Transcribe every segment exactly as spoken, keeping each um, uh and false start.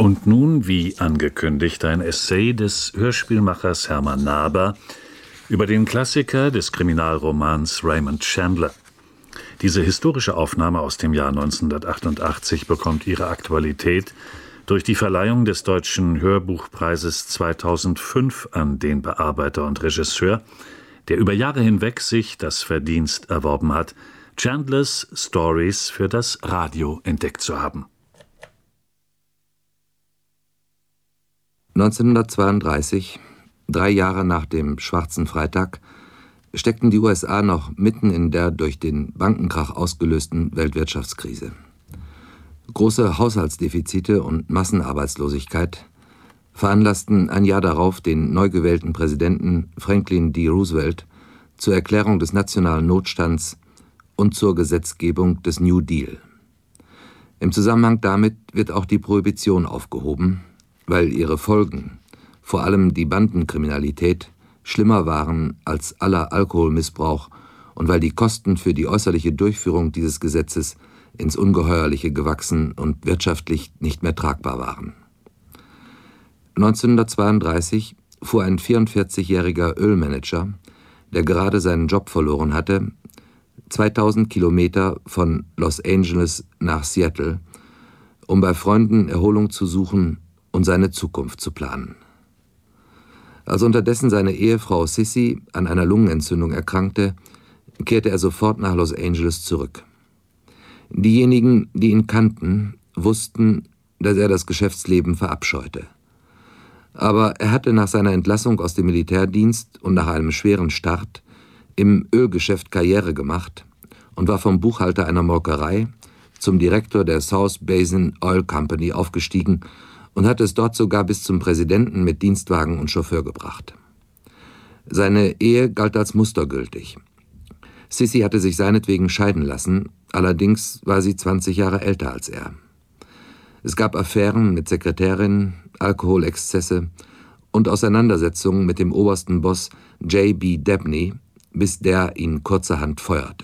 Und nun, wie angekündigt, ein Essay des Hörspielmachers Hermann Naber über den Klassiker des Kriminalromans Raymond Chandler. Diese historische Aufnahme aus dem Jahr neunzehnhundertachtundachtzig bekommt ihre Aktualität durch die Verleihung des Deutschen Hörbuchpreises zweitausendfünf an den Bearbeiter und Regisseur, der über Jahre hinweg sich das Verdienst erworben hat, Chandlers Stories für das Radio entdeckt zu haben. neunzehnhundertzweiunddreißig, drei Jahre nach dem Schwarzen Freitag, steckten die U S A noch mitten in der durch den Bankenkrach ausgelösten Weltwirtschaftskrise. Große Haushaltsdefizite und Massenarbeitslosigkeit veranlassten ein Jahr darauf den neu gewählten Präsidenten Franklin D. Roosevelt zur Erklärung des nationalen Notstands und zur Gesetzgebung des New Deal. Im Zusammenhang damit wird auch die Prohibition aufgehoben, weil ihre Folgen, vor allem die Bandenkriminalität, schlimmer waren als aller Alkoholmissbrauch und weil die Kosten für die äußerliche Durchführung dieses Gesetzes ins Ungeheuerliche gewachsen und wirtschaftlich nicht mehr tragbar waren. neunzehnhundertzweiunddreißig fuhr ein vierundvierzigjähriger Ölmanager, der gerade seinen Job verloren hatte, zweitausend Kilometer von Los Angeles nach Seattle, um bei Freunden Erholung zu suchen und seine Zukunft zu planen. Als unterdessen seine Ehefrau Sissy an einer Lungenentzündung erkrankte, kehrte er sofort nach Los Angeles zurück. Diejenigen, die ihn kannten, wussten, dass er das Geschäftsleben verabscheute. Aber er hatte nach seiner Entlassung aus dem Militärdienst und nach einem schweren Start im Ölgeschäft Karriere gemacht und war vom Buchhalter einer Molkerei zum Direktor der South Basin Oil Company aufgestiegen und hatte es dort sogar bis zum Präsidenten mit Dienstwagen und Chauffeur gebracht. Seine Ehe galt als mustergültig. Sissy hatte sich seinetwegen scheiden lassen, allerdings war sie zwanzig Jahre älter als er. Es gab Affären mit Sekretärinnen, Alkoholexzesse und Auseinandersetzungen mit dem obersten Boss J B Dabney, bis der ihn kurzerhand feuerte.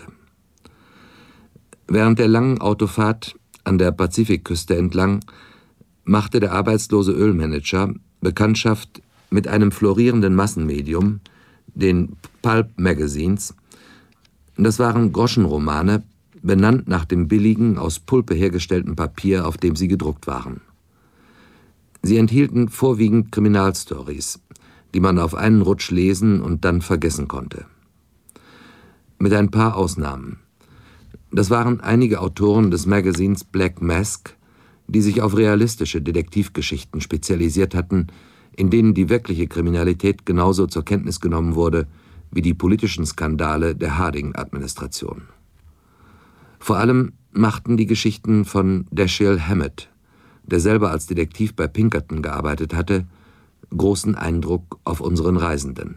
Während der langen Autofahrt an der Pazifikküste entlang machte der arbeitslose Ölmanager Bekanntschaft mit einem florierenden Massenmedium, den Pulp Magazines. Das waren Groschenromane, benannt nach dem billigen, aus Pulpe hergestellten Papier, auf dem sie gedruckt waren. Sie enthielten vorwiegend Kriminalstories, die man auf einen Rutsch lesen und dann vergessen konnte. Mit ein paar Ausnahmen. Das waren einige Autoren des Magazins Black Mask, die sich auf realistische Detektivgeschichten spezialisiert hatten, in denen die wirkliche Kriminalität genauso zur Kenntnis genommen wurde wie die politischen Skandale der Harding-Administration. Vor allem machten die Geschichten von Dashiell Hammett, der selber als Detektiv bei Pinkerton gearbeitet hatte, großen Eindruck auf unseren Reisenden.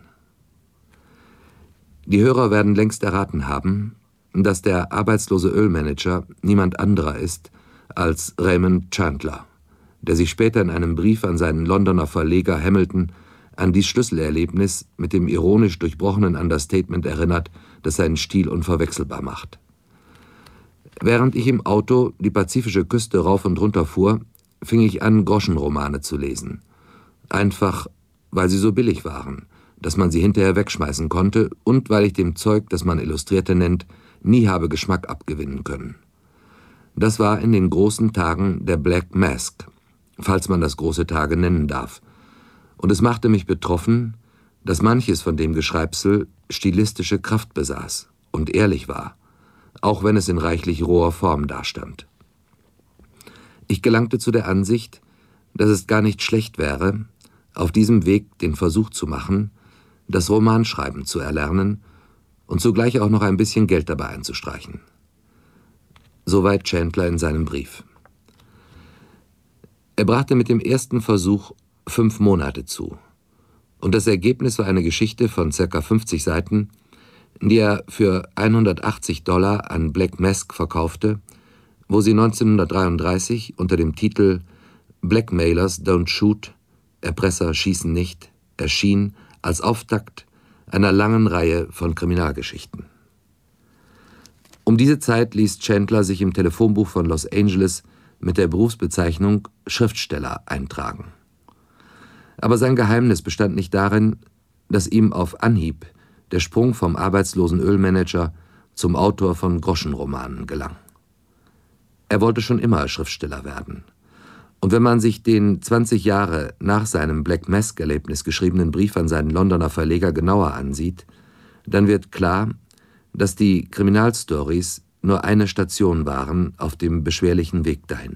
Die Hörer werden längst erraten haben, dass der arbeitslose Ölmanager niemand anderer ist als Raymond Chandler, der sich später in einem Brief an seinen Londoner Verleger Hamilton an dies Schlüsselerlebnis mit dem ironisch durchbrochenen Understatement erinnert, das seinen Stil unverwechselbar macht. Während ich im Auto die pazifische Küste rauf und runter fuhr, fing ich an, Groschenromane zu lesen. Einfach, weil sie so billig waren, dass man sie hinterher wegschmeißen konnte und weil ich dem Zeug, das man Illustrierte nennt, nie habe Geschmack abgewinnen können. Das war in den großen Tagen der Black Mask, falls man das große Tage nennen darf. Und es machte mich betroffen, dass manches von dem Geschreibsel stilistische Kraft besaß und ehrlich war, auch wenn es in reichlich roher Form dastand. Ich gelangte zu der Ansicht, dass es gar nicht schlecht wäre, auf diesem Weg den Versuch zu machen, das Romanschreiben zu erlernen und zugleich auch noch ein bisschen Geld dabei einzustreichen. Soweit Chandler in seinem Brief. Er brachte mit dem ersten Versuch fünf Monate zu. Und das Ergebnis war eine Geschichte von ca. fünfzig Seiten, die er für hundertachtzig Dollar an Black Mask verkaufte, wo sie neunzehnhundertdreiunddreißig unter dem Titel Blackmailers Don't Shoot, Erpresser schießen nicht, erschien als Auftakt einer langen Reihe von Kriminalgeschichten. Um diese Zeit liest Chandler sich im Telefonbuch von Los Angeles mit der Berufsbezeichnung Schriftsteller eintragen. Aber sein Geheimnis bestand nicht darin, dass ihm auf Anhieb der Sprung vom arbeitslosen Ölmanager zum Autor von Groschenromanen gelang. Er wollte schon immer Schriftsteller werden. Und wenn man sich den zwanzig Jahre nach seinem Black Mask-Erlebnis geschriebenen Brief an seinen Londoner Verleger genauer ansieht, dann wird klar, dass die Kriminalstories nur eine Station waren auf dem beschwerlichen Weg dahin.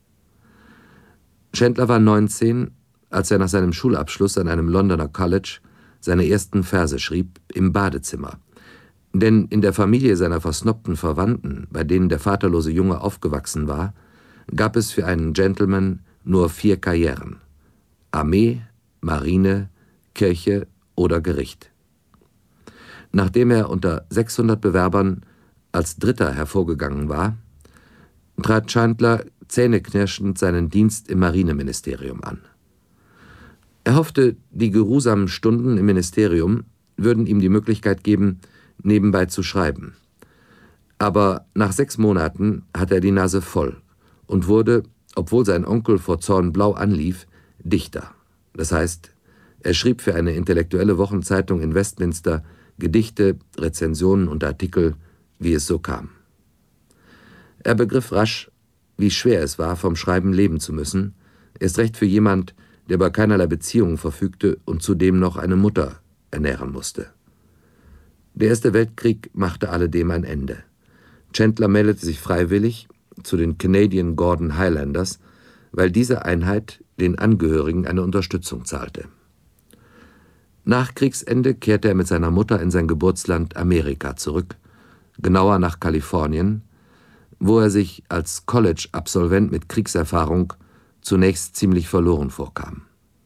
Chandler war neunzehn, als er nach seinem Schulabschluss an einem Londoner College seine ersten Verse schrieb, im Badezimmer. Denn in der Familie seiner versnobten Verwandten, bei denen der vaterlose Junge aufgewachsen war, gab es für einen Gentleman nur vier Karrieren: Armee, Marine, Kirche oder Gericht. Nachdem er unter sechshundert Bewerbern als Dritter hervorgegangen war, trat Chandler zähneknirschend seinen Dienst im Marineministerium an. Er hoffte, die geruhsamen Stunden im Ministerium würden ihm die Möglichkeit geben, nebenbei zu schreiben. Aber nach sechs Monaten hatte er die Nase voll und wurde, obwohl sein Onkel vor Zorn blau anlief, Dichter. Das heißt, er schrieb für eine intellektuelle Wochenzeitung in Westminster Gedichte, Rezensionen und Artikel, wie es so kam. Er begriff rasch, wie schwer es war, vom Schreiben leben zu müssen, erst recht für jemand, der über keinerlei Beziehungen verfügte und zudem noch eine Mutter ernähren musste. Der Erste Weltkrieg machte alledem ein Ende. Chandler meldete sich freiwillig zu den Canadian Gordon Highlanders, weil diese Einheit den Angehörigen eine Unterstützung zahlte. Nach Kriegsende kehrte er mit seiner Mutter in sein Geburtsland Amerika zurück, genauer nach Kalifornien, wo er sich als College-Absolvent mit Kriegserfahrung zunächst ziemlich verloren vorkam.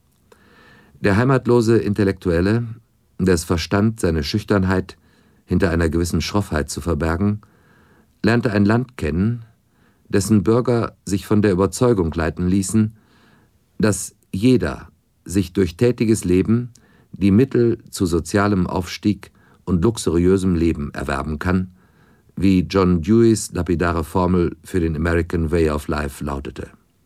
Der heimatlose Intellektuelle, der es verstand, seine Schüchternheit hinter einer gewissen Schroffheit zu verbergen, lernte ein Land kennen, dessen Bürger sich von der Überzeugung leiten ließen, dass jeder sich durch tätiges Leben die Mittel zu sozialem Aufstieg und luxuriösem Leben erwerben kann, wie John Deweys lapidare Formel für den American Way of Life lautete.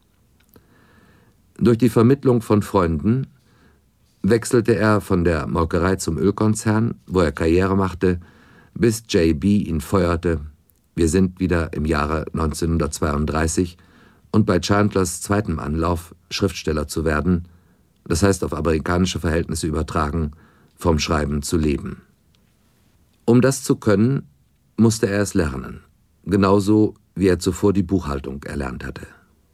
Durch die Vermittlung von Freunden wechselte er von der Molkerei zum Ölkonzern, wo er Karriere machte, bis J B ihn feuerte. Wir sind wieder im Jahre neunzehnhundertzweiunddreißig und bei Chandlers zweitem Anlauf, Schriftsteller zu werden, das heißt auf amerikanische Verhältnisse übertragen, vom Schreiben zu leben. Um das zu können, musste er es lernen, genauso wie er zuvor die Buchhaltung erlernt hatte.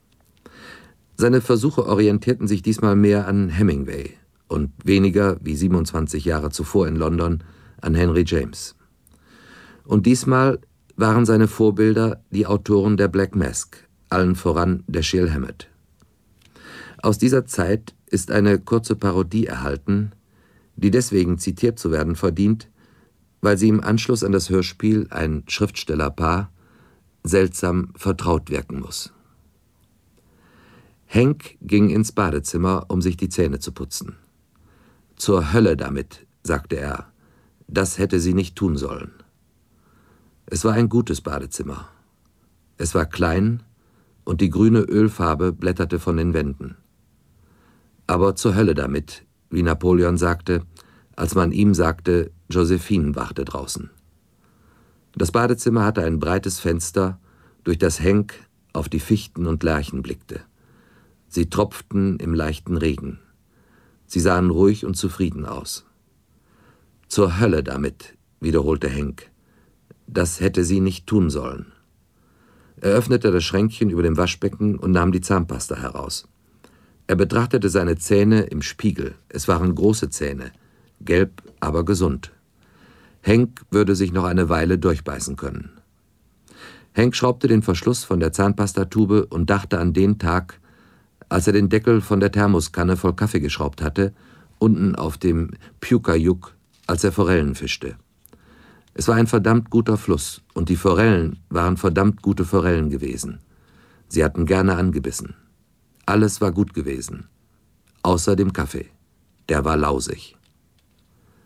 Seine Versuche orientierten sich diesmal mehr an Hemingway und weniger, wie siebenundzwanzig Jahre zuvor in London, an Henry James. Und diesmal waren seine Vorbilder die Autoren der Black Mask, allen voran Dashiell Hammett. Aus dieser Zeit ist eine kurze Parodie erhalten, die deswegen zitiert zu werden verdient, weil sie im Anschluss an das Hörspiel ein Schriftstellerpaar seltsam vertraut wirken muss. Hank ging ins Badezimmer, um sich die Zähne zu putzen. »Zur Hölle damit«, sagte er, »das hätte sie nicht tun sollen.« Es war ein gutes Badezimmer. Es war klein und die grüne Ölfarbe blätterte von den Wänden. Aber zur Hölle damit, wie Napoleon sagte, als man ihm sagte, Josephine wachte draußen. Das Badezimmer hatte ein breites Fenster, durch das Hank auf die Fichten und Lärchen blickte. Sie tropften im leichten Regen. Sie sahen ruhig und zufrieden aus. »Zur Hölle damit«, wiederholte Hank. Das hätte sie nicht tun sollen. Er öffnete das Schränkchen über dem Waschbecken und nahm die Zahnpasta heraus. Er betrachtete seine Zähne im Spiegel. Es waren große Zähne, gelb, aber gesund. Hank würde sich noch eine Weile durchbeißen können. Hank schraubte den Verschluss von der Zahnpastatube und dachte an den Tag, als er den Deckel von der Thermoskanne voll Kaffee geschraubt hatte, unten auf dem Pukayuk, als er Forellen fischte. Es war ein verdammt guter Fluss, und die Forellen waren verdammt gute Forellen gewesen. Sie hatten gerne angebissen. Alles war gut gewesen, außer dem Kaffee. Der war lausig.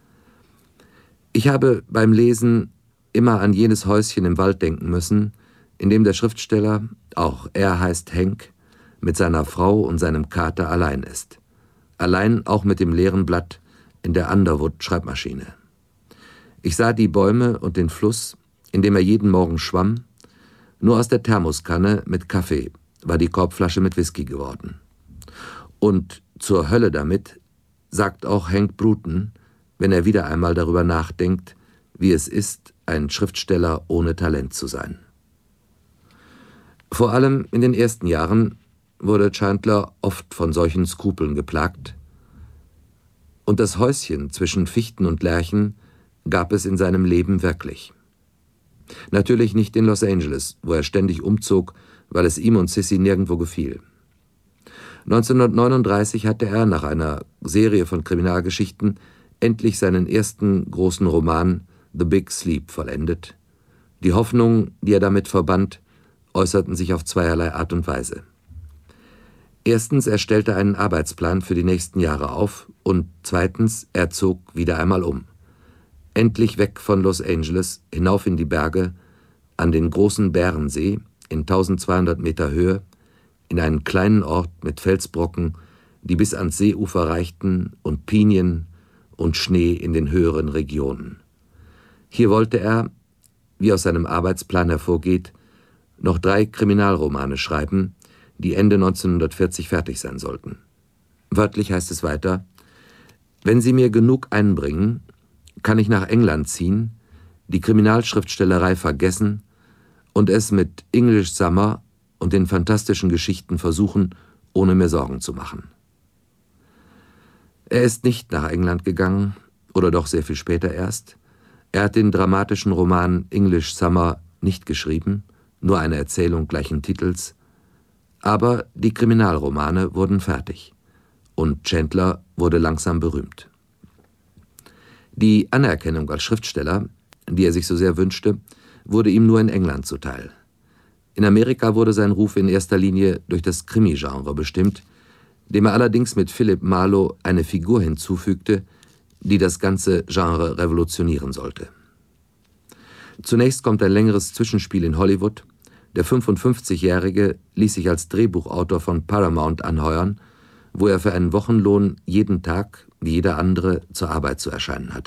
Ich habe beim Lesen immer an jenes Häuschen im Wald denken müssen, in dem der Schriftsteller, auch er heißt Hank, mit seiner Frau und seinem Kater allein ist. Allein auch mit dem leeren Blatt in der Underwood-Schreibmaschine. Ich sah die Bäume und den Fluss, in dem er jeden Morgen schwamm. Nur aus der Thermoskanne mit Kaffee war die Korbflasche mit Whisky geworden. Und zur Hölle damit, sagt auch Hank Bruton, wenn er wieder einmal darüber nachdenkt, wie es ist, ein Schriftsteller ohne Talent zu sein. Vor allem in den ersten Jahren wurde Chandler oft von solchen Skrupeln geplagt. Und das Häuschen zwischen Fichten und Lärchen gab es in seinem Leben wirklich. Natürlich nicht in Los Angeles, wo er ständig umzog, weil es ihm und Sissy nirgendwo gefiel. neunzehnhundertneununddreißig hatte er nach einer Serie von Kriminalgeschichten endlich seinen ersten großen Roman The Big Sleep vollendet. Die Hoffnungen, die er damit verband, äußerten sich auf zweierlei Art und Weise. Erstens, er stellte einen Arbeitsplan für die nächsten Jahre auf und zweitens, er zog wieder einmal um. Endlich weg von Los Angeles, hinauf in die Berge, an den großen Bärensee in eintausendzweihundert Meter Höhe, in einen kleinen Ort mit Felsbrocken, die bis ans Seeufer reichten, und Pinien und Schnee in den höheren Regionen. Hier wollte er, wie aus seinem Arbeitsplan hervorgeht, noch drei Kriminalromane schreiben, die Ende neunzehnhundertvierzig fertig sein sollten. Wörtlich heißt es weiter: Wenn Sie mir genug einbringen, kann ich nach England ziehen, die Kriminalschriftstellerei vergessen und es mit English Summer und den fantastischen Geschichten versuchen, ohne mir Sorgen zu machen. Er ist nicht nach England gegangen, oder doch sehr viel später erst. Er hat den dramatischen Roman English Summer nicht geschrieben, nur eine Erzählung gleichen Titels, aber die Kriminalromane wurden fertig und Chandler wurde langsam berühmt. Die Anerkennung als Schriftsteller, die er sich so sehr wünschte, wurde ihm nur in England zuteil. In Amerika wurde sein Ruf in erster Linie durch das Krimi-Genre bestimmt, dem er allerdings mit Philip Marlowe eine Figur hinzufügte, die das ganze Genre revolutionieren sollte. Zunächst kommt ein längeres Zwischenspiel in Hollywood. Der fünfundfünfzigjährige ließ sich als Drehbuchautor von Paramount anheuern, wo er für einen Wochenlohn jeden Tag, wie jeder andere, zur Arbeit zu erscheinen hatte.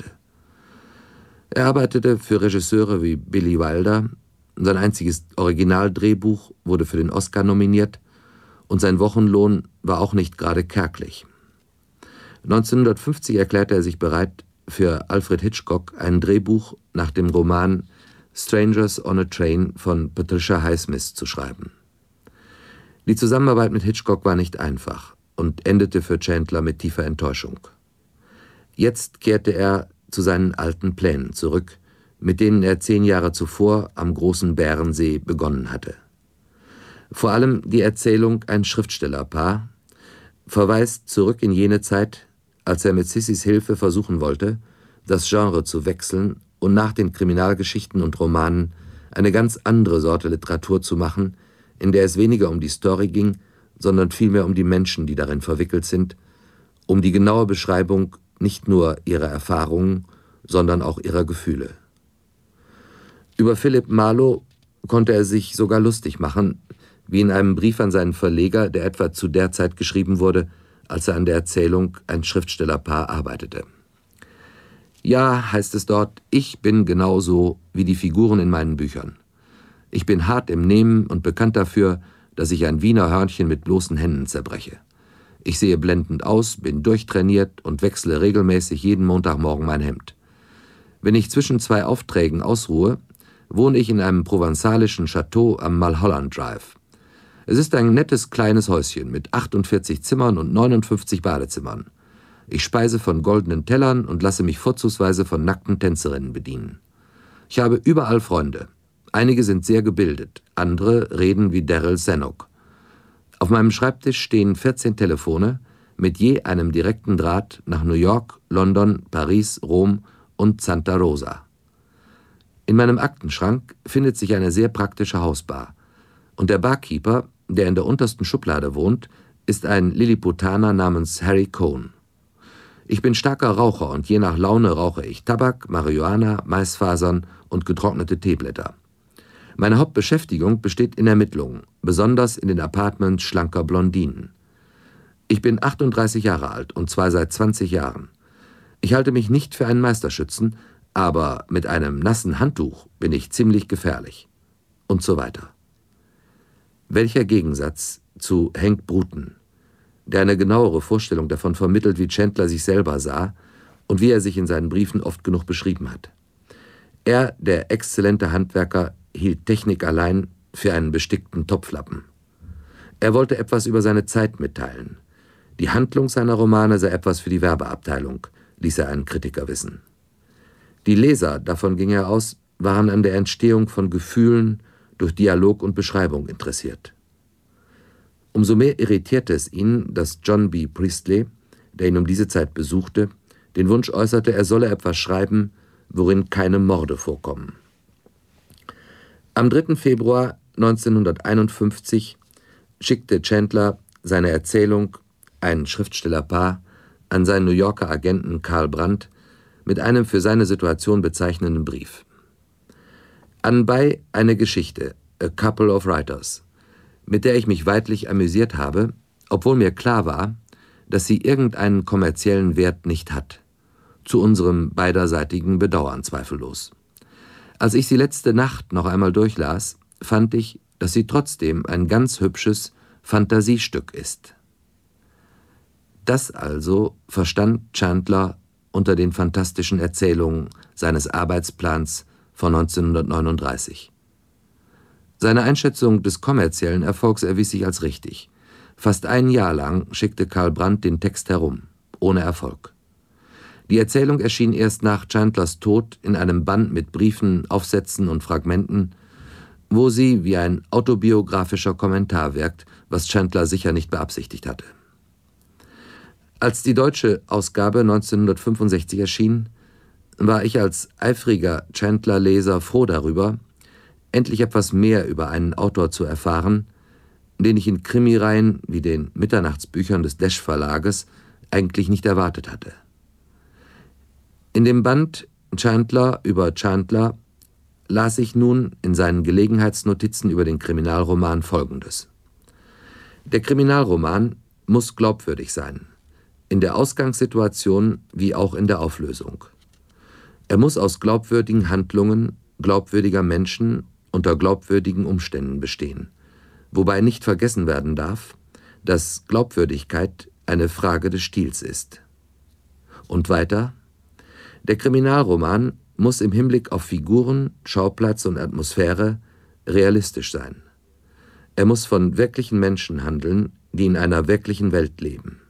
Er arbeitete für Regisseure wie Billy Wilder, sein einziges Originaldrehbuch wurde für den Oscar nominiert und sein Wochenlohn war auch nicht gerade kärglich. neunzehnhundertfünfzig erklärte er sich bereit, für Alfred Hitchcock ein Drehbuch nach dem Roman Strangers on a Train von Patricia Highsmith zu schreiben. Die Zusammenarbeit mit Hitchcock war nicht einfach und endete für Chandler mit tiefer Enttäuschung. Jetzt kehrte er zu seinen alten Plänen zurück, mit denen er zehn Jahre zuvor am großen Bärensee begonnen hatte. Vor allem die Erzählung Ein Schriftstellerpaar verweist zurück in jene Zeit, als er mit Sissys Hilfe versuchen wollte, das Genre zu wechseln und nach den Kriminalgeschichten und Romanen eine ganz andere Sorte Literatur zu machen, in der es weniger um die Story ging, sondern vielmehr um die Menschen, die darin verwickelt sind, um die genaue Beschreibung nicht nur ihrer Erfahrungen, sondern auch ihrer Gefühle. Über Philip Marlowe konnte er sich sogar lustig machen, wie in einem Brief an seinen Verleger, der etwa zu der Zeit geschrieben wurde, als er an der Erzählung Ein Schriftstellerpaar arbeitete. Ja, heißt es dort, ich bin genauso wie die Figuren in meinen Büchern. Ich bin hart im Nehmen und bekannt dafür, dass ich ein Wiener Hörnchen mit bloßen Händen zerbreche. Ich sehe blendend aus, bin durchtrainiert und wechsle regelmäßig jeden Montagmorgen mein Hemd. Wenn ich zwischen zwei Aufträgen ausruhe, wohne ich in einem provenzalischen Chateau am Mulholland Drive. Es ist ein nettes kleines Häuschen mit achtundvierzig Zimmern und neunundfünfzig Badezimmern. Ich speise von goldenen Tellern und lasse mich vorzugsweise von nackten Tänzerinnen bedienen. Ich habe überall Freunde. Einige sind sehr gebildet, andere reden wie Daryl Zanuck. Auf meinem Schreibtisch stehen vierzehn Telefone mit je einem direkten Draht nach New York, London, Paris, Rom und Santa Rosa. In meinem Aktenschrank findet sich eine sehr praktische Hausbar. Und der Barkeeper, der in der untersten Schublade wohnt, ist ein Lilliputaner namens Harry Cohn. Ich bin starker Raucher und je nach Laune rauche ich Tabak, Marihuana, Maisfasern und getrocknete Teeblätter. Meine Hauptbeschäftigung besteht in Ermittlungen, besonders in den Apartments schlanker Blondinen. Ich bin achtunddreißig Jahre alt und zwar seit zwanzig Jahren. Ich halte mich nicht für einen Meisterschützen, aber mit einem nassen Handtuch bin ich ziemlich gefährlich. Und so weiter. Welcher Gegensatz zu Hank Bruton, der eine genauere Vorstellung davon vermittelt, wie Chandler sich selber sah und wie er sich in seinen Briefen oft genug beschrieben hat. Er, der exzellente Handwerker, hielt Technik allein für einen bestickten Topflappen. Er wollte etwas über seine Zeit mitteilen. Die Handlung seiner Romane sei etwas für die Werbeabteilung, ließ er einen Kritiker wissen. Die Leser, davon ging er aus, waren an der Entstehung von Gefühlen durch Dialog und Beschreibung interessiert. Umso mehr irritierte es ihn, dass John B. Priestley, der ihn um diese Zeit besuchte, den Wunsch äußerte, er solle etwas schreiben, worin keine Morde vorkommen. Am dritten Februar neunzehnhunderteinundfünfzig schickte Chandler seine Erzählung »Ein Schriftstellerpaar« an seinen New Yorker Agenten Karl Brandt mit einem für seine Situation bezeichnenden Brief. Anbei eine Geschichte, A Couple of Writers, mit der ich mich weidlich amüsiert habe, obwohl mir klar war, dass sie irgendeinen kommerziellen Wert nicht hat. Zu unserem beiderseitigen Bedauern zweifellos. Als ich sie letzte Nacht noch einmal durchlas, fand ich, dass sie trotzdem ein ganz hübsches Fantasiestück ist. Das also verstand Chandler unter den fantastischen Erzählungen seines Arbeitsplans von neunzehnhundertneununddreißig. Seine Einschätzung des kommerziellen Erfolgs erwies sich als richtig. Fast ein Jahr lang schickte Karl Brandt den Text herum, ohne Erfolg. Die Erzählung erschien erst nach Chandlers Tod in einem Band mit Briefen, Aufsätzen und Fragmenten, wo sie wie ein autobiografischer Kommentar wirkt, was Chandler sicher nicht beabsichtigt hatte. Als die deutsche Ausgabe neunzehnhundertfünfundsechzig erschien, war ich als eifriger Chandler-Leser froh darüber, endlich etwas mehr über einen Autor zu erfahren, den ich in Krimireihen wie den Mitternachtsbüchern des Desch Verlages eigentlich nicht erwartet hatte. In dem Band Chandler über Chandler las ich nun in seinen Gelegenheitsnotizen über den Kriminalroman Folgendes. Der Kriminalroman muss glaubwürdig sein, in der Ausgangssituation wie auch in der Auflösung. Er muss aus glaubwürdigen Handlungen glaubwürdiger Menschen unter glaubwürdigen Umständen bestehen, wobei nicht vergessen werden darf, dass Glaubwürdigkeit eine Frage des Stils ist. Und weiter: Der Kriminalroman muss im Hinblick auf Figuren, Schauplatz und Atmosphäre realistisch sein. Er muss von wirklichen Menschen handeln, die in einer wirklichen Welt leben.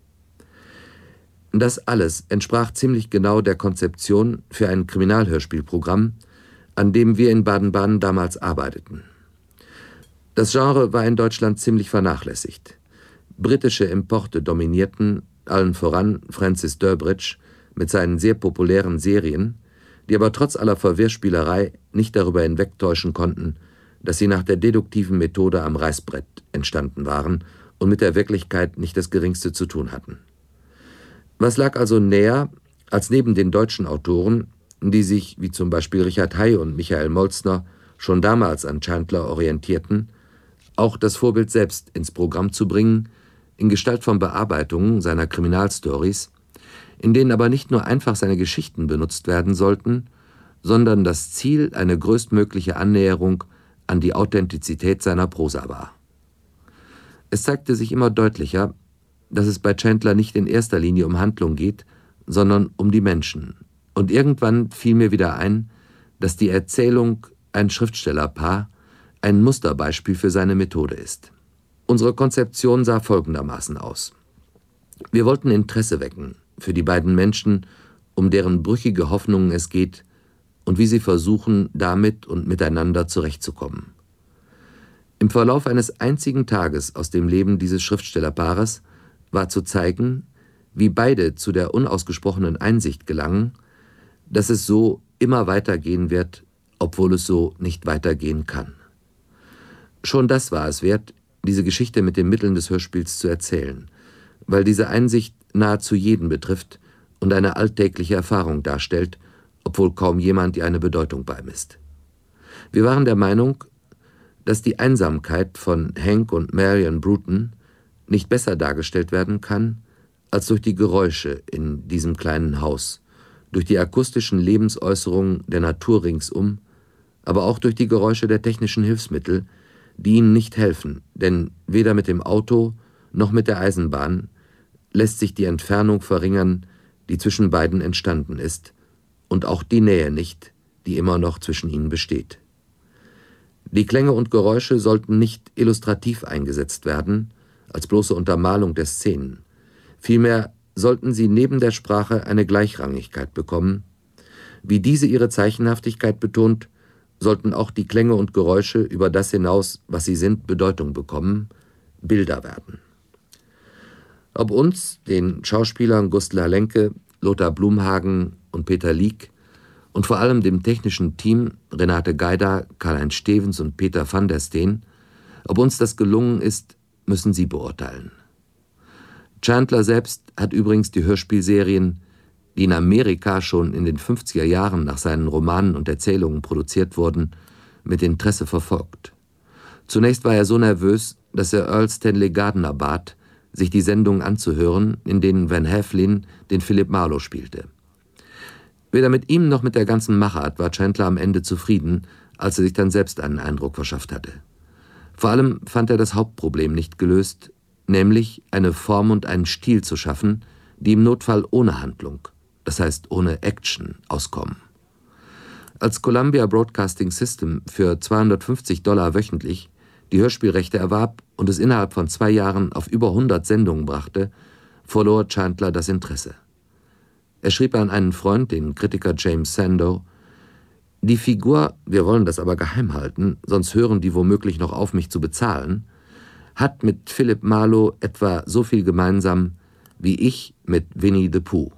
Das alles entsprach ziemlich genau der Konzeption für ein Kriminalhörspielprogramm, an dem wir in Baden-Baden damals arbeiteten. Das Genre war in Deutschland ziemlich vernachlässigt. Britische Importe dominierten, allen voran Francis Durbridge mit seinen sehr populären Serien, die aber trotz aller Verwirrspielerei nicht darüber hinwegtäuschen konnten, dass sie nach der deduktiven Methode am Reißbrett entstanden waren und mit der Wirklichkeit nicht das Geringste zu tun hatten. Was lag also näher, als neben den deutschen Autoren, die sich, wie zum Beispiel Richard Hay und Michael Molzner, schon damals an Chandler orientierten, auch das Vorbild selbst ins Programm zu bringen, in Gestalt von Bearbeitungen seiner Kriminalstories, in denen aber nicht nur einfach seine Geschichten benutzt werden sollten, sondern das Ziel eine größtmögliche Annäherung an die Authentizität seiner Prosa war. Es zeigte sich immer deutlicher, dass es bei Chandler nicht in erster Linie um Handlung geht, sondern um die Menschen. Und irgendwann fiel mir wieder ein, dass die Erzählung Ein Schriftstellerpaar ein Musterbeispiel für seine Methode ist. Unsere Konzeption sah folgendermaßen aus. Wir wollten Interesse wecken für die beiden Menschen, um deren brüchige Hoffnungen es geht und wie sie versuchen, damit und miteinander zurechtzukommen. Im Verlauf eines einzigen Tages aus dem Leben dieses Schriftstellerpaares war zu zeigen, wie beide zu der unausgesprochenen Einsicht gelangen, dass es so immer weitergehen wird, obwohl es so nicht weitergehen kann. Schon das war es wert, diese Geschichte mit den Mitteln des Hörspiels zu erzählen, weil diese Einsicht nahezu jeden betrifft und eine alltägliche Erfahrung darstellt, obwohl kaum jemand ihr eine Bedeutung beimisst. Wir waren der Meinung, dass die Einsamkeit von Hank und Marion Bruton nicht besser dargestellt werden kann als durch die Geräusche in diesem kleinen Haus, durch die akustischen Lebensäußerungen der Natur ringsum, aber auch durch die Geräusche der technischen Hilfsmittel, die ihnen nicht helfen, denn weder mit dem Auto noch mit der Eisenbahn lässt sich die Entfernung verringern, die zwischen beiden entstanden ist, und auch die Nähe nicht, die immer noch zwischen ihnen besteht. Die Klänge und Geräusche sollten nicht illustrativ eingesetzt werden, als bloße Untermalung der Szenen. Vielmehr sollten sie neben der Sprache eine Gleichrangigkeit bekommen. Wie diese ihre Zeichenhaftigkeit betont, sollten auch die Klänge und Geräusche über das hinaus, was sie sind, Bedeutung bekommen, Bilder werden. Ob uns, den Schauspielern Gustl Lenke, Lothar Blumhagen und Peter Lieck und vor allem dem technischen Team Renate Geider, Karl-Heinz Stevens und Peter van der Steen, ob uns das gelungen ist, müssen sie beurteilen. Chandler selbst hat übrigens die Hörspielserien, die in Amerika schon in den fünfziger Jahren nach seinen Romanen und Erzählungen produziert wurden, mit Interesse verfolgt. Zunächst war er so nervös, dass er Earl Stanley Gardner bat, sich die Sendungen anzuhören, in denen Van Heflin den Philip Marlowe spielte. Weder mit ihm noch mit der ganzen Machart war Chandler am Ende zufrieden, als er sich dann selbst einen Eindruck verschafft hatte. Vor allem fand er das Hauptproblem nicht gelöst, nämlich eine Form und einen Stil zu schaffen, die im Notfall ohne Handlung, das heißt ohne Action, auskommen. Als Columbia Broadcasting System für zweihundertfünfzig Dollar wöchentlich die Hörspielrechte erwarb und es innerhalb von zwei Jahren auf über hundert Sendungen brachte, verlor Chandler das Interesse. Er schrieb an einen Freund, den Kritiker James Sandow: Die Figur, wir wollen das aber geheim halten, sonst hören die womöglich noch auf, mich zu bezahlen, hat mit Philip Marlowe etwa so viel gemeinsam wie ich mit Winnie the Pooh.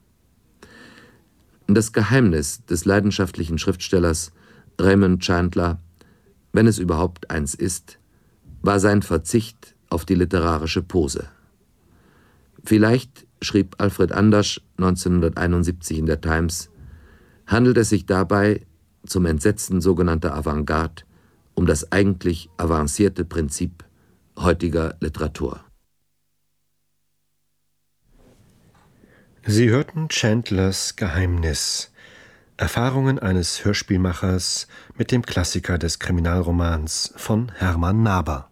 Das Geheimnis des leidenschaftlichen Schriftstellers Raymond Chandler, wenn es überhaupt eins ist, war sein Verzicht auf die literarische Pose. Vielleicht, schrieb Alfred Andersch neunzehnhunderteinundsiebzig in der Times, handelt es sich dabei, zum Entsetzen sogenannter Avantgarde, um das eigentlich avancierte Prinzip heutiger Literatur. Sie hörten Chandlers Geheimnis. Erfahrungen eines Hörspielmachers mit dem Klassiker des Kriminalromans von Hermann Naber.